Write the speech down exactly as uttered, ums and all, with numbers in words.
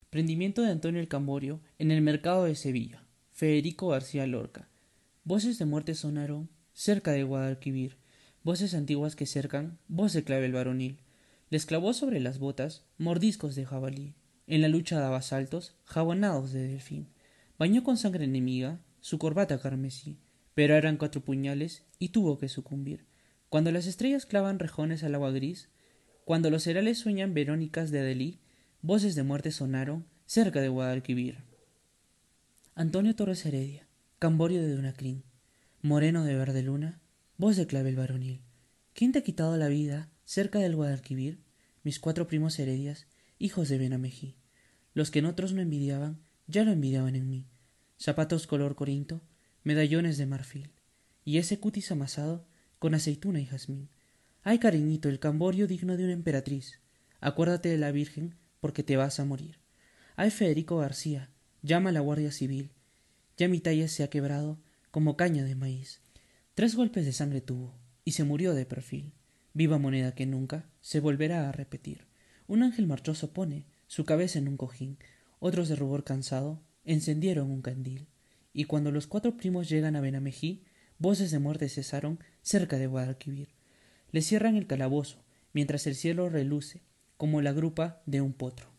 Prendimiento de Antonio el Camborio en el mercado de Sevilla. Federico García Lorca. Voces de muerte sonaron cerca de Guadalquivir, voces antiguas que cercan, voz de clavel varonil. Les clavó sobre las botas mordiscos de jabalí, en la lucha daba saltos jabonados de delfín. Bañó con sangre enemiga su corbata carmesí, pero eran cuatro puñales y tuvo que sucumbir. Cuando las estrellas clavan rejones al agua gris, cuando los herales sueñan verónicas de Adelí, voces de muerte sonaron cerca de Guadalquivir. Antonio Torres Heredia, Camborio de Dunacrín, moreno de verde luna, voz de clavel varonil. ¿Quién te ha quitado la vida cerca del Guadalquivir? Mis cuatro primos Heredias, hijos de Benamejí. Los que en otros no envidiaban, ya lo envidiaban en mí. Zapatos color corinto, medallones de marfil, y ese cutis amasado con aceituna y jazmín. Ay, cariñito, el Camborio digno de una emperatriz. Acuérdate de la Virgen, porque te vas a morir. Ay, Federico García, llama a la Guardia Civil. Ya mi talla se ha quebrado como caña de maíz. Tres golpes de sangre tuvo, y se murió de perfil. Viva moneda que nunca se volverá a repetir. Un ángel marchoso pone su cabeza en un cojín. Otros de rubor cansado encendieron un candil. Y cuando los cuatro primos llegan a Benamejí, voces de muerte cesaron cerca de Guadalquivir. Le cierran el calabozo, mientras el cielo reluce como la grupa de un potro.